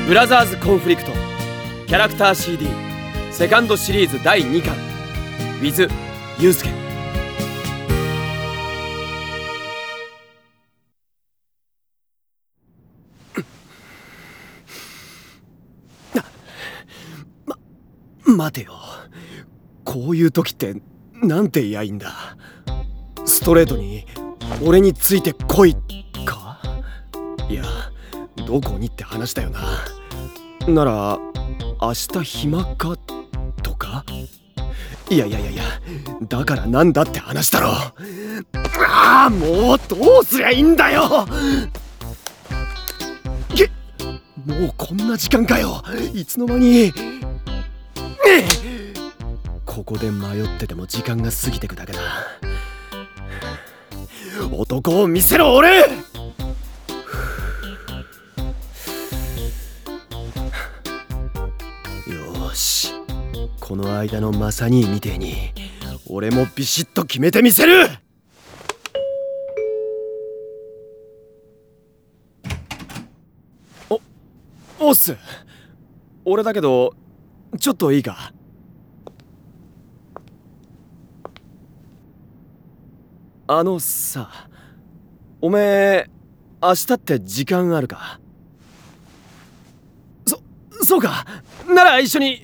ブラザーズコンフリクトキャラクター CD セカンドシリーズ第2巻 with ユウスケ。待てよ、こういう時ってなんて言やいいんだ。ストレートに俺についてこいか。いや、どこにって話だよな。なら明日暇かとか。いやだからなんだって話だろ。ああ、もうどうすりゃいいんだよ。もうこんな時間かよ。いつの間に。ここで迷ってても時間が過ぎてくだけだ。男を見せろ俺。よし、この間のマサ兄みてえに俺もビシッと決めてみせる。おっす。俺だけどちょっといいか。さ、おめえ明日って時間あるか。そうか。なら一緒に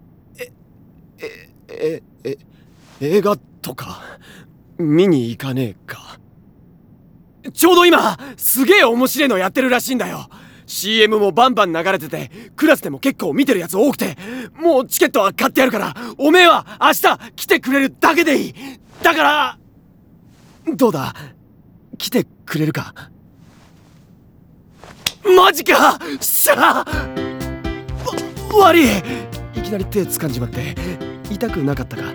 映画とか見に行かねえか。ちょうど今すげえ面白いのやってるらしいんだよ。CM もバンバン流れてて、クラスでも結構見てるやつ多くて、もうチケットは買ってやるから、おめえは明日来てくれるだけでいい。だからどうだ、来てくれるか。マジか。しゃあ、悪い、いきなり手掴んじまって痛くなかったか。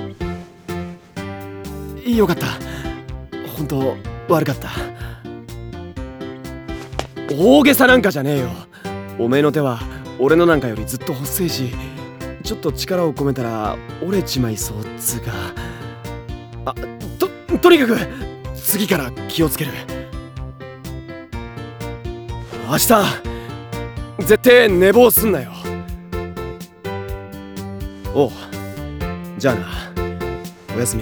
よかった、本当悪かった。大げさなんかじゃねえよ。おめえの手は俺のなんかよりずっと細いし、ちょっと力を込めたら折れちまいそうっつうか。とにかく次から気をつける。明日絶対寝坊すんなよ。おう、じゃあな、おやすみ。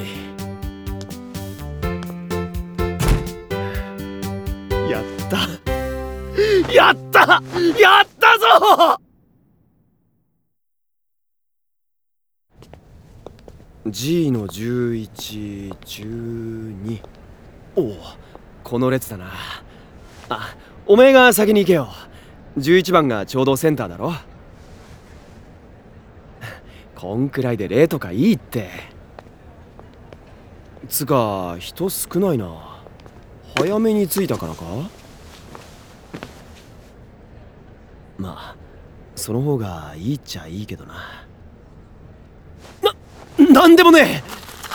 やったぞ。G の11、12。おお、この列だな。あ、おめえが先に行けよ。11番がちょうどセンターだろ。こんくらいで礼とかいいって。つか人少ないな。早めに着いたからか。まあその方がいいっちゃいいけどな。なんでもね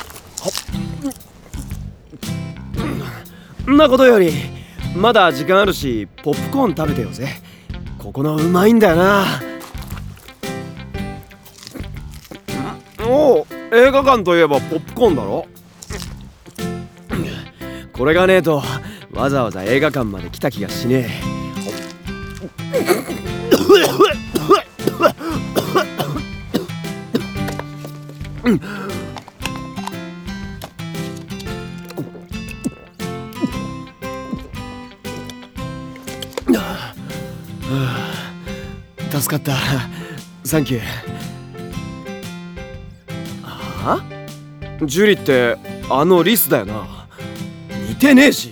え。んなことよりまだ時間あるし、ポップコーン食べてよぜ。ここのうまいんだよな。おう、映画館といえばポップコーンだろ。これがねえとわざわざ映画館まで来た気がしねえ。助かった、サンキュー。ああ、ジュリってあのリスだよな。似てねえし。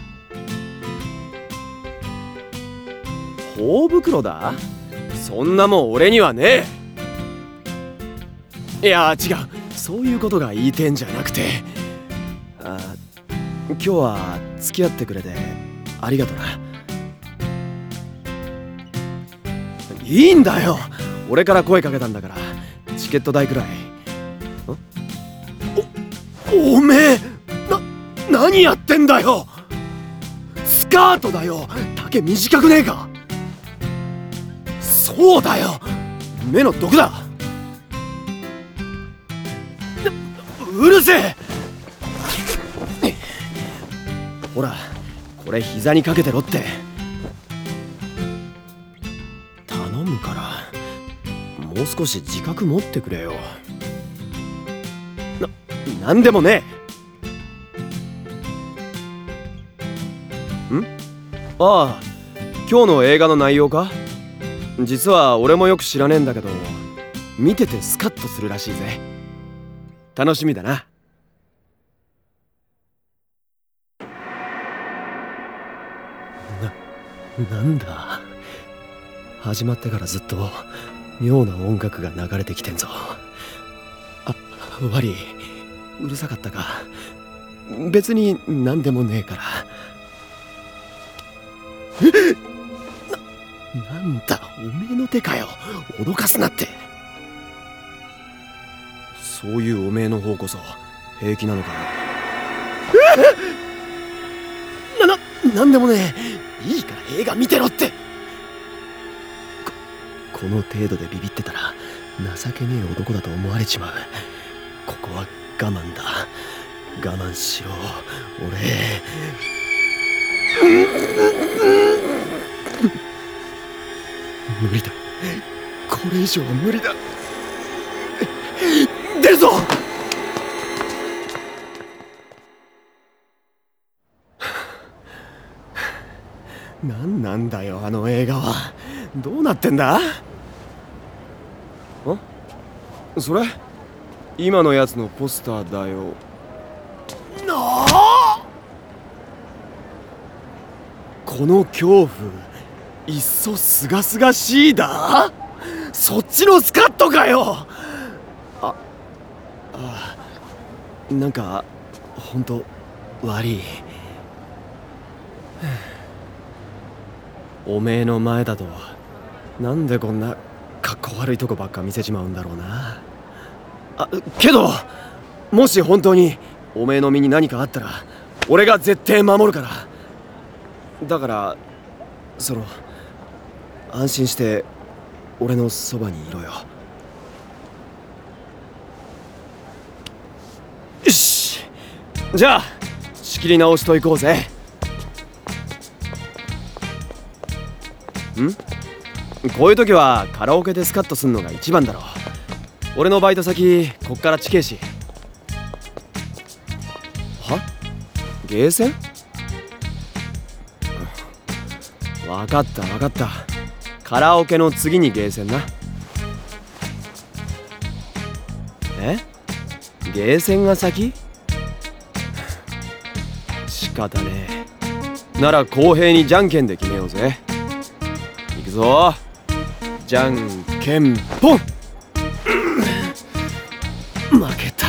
頬袋だ？そんなもん俺にはねえ。いや違う、そういうことが言いてんじゃなくて、今日は付き合ってくれてありがとな。いいんだよ、俺から声かけたんだから、チケット代くらい。おめえ何やってんだよ。スカートだよ、丈短くねえか。そうだよ、目の毒だ。うるせえ。ほらこれ膝にかけてろって頼からもう少し自覚持ってくれよ。なんでもねえ。ああ、今日の映画の内容か。実は俺もよく知らねえんだけど、見ててスカッとするらしいぜ。楽しみだな。なんだ、始まってからずっと妙な音楽が流れてきてんぞ。悪い、うるさかったか。別に何でもねえから。なんだ、おめえの手かよ。脅かすなって。そういうおめえの方こそ平気なのか。なんでもねえ。いいから映画見てろって。この程度でビビってたら情けねえ男だと思われちまう。ここは我慢だ。我慢しろ俺。無理だ、これ以上は無理だ。出るぞ。何なんだよあの映画は。どうなってんだ。それ今のやつのポスターだよ。この恐怖いっそすがすがしいだ。そっちのスカッとかよ。なんかほんと悪い。おめえの前だとなんでこんなかっこ悪いとこばっか見せちまうんだろうな。けどもし本当におめえの身に何かあったら俺が絶対守るから。だから安心して俺のそばにいろよ。よし、じゃあ仕切り直しといこうぜ。こういう時はカラオケでスカッとすんのが一番だろう。俺のバイト先こっから近えし。は？ゲーセン？分かった分かった。カラオケの次にゲーセンな。ゲーセンが先？仕方ねえ。なら公平にじゃんけんで決めようぜ。いくぞ。じゃんけんぽん。負けた。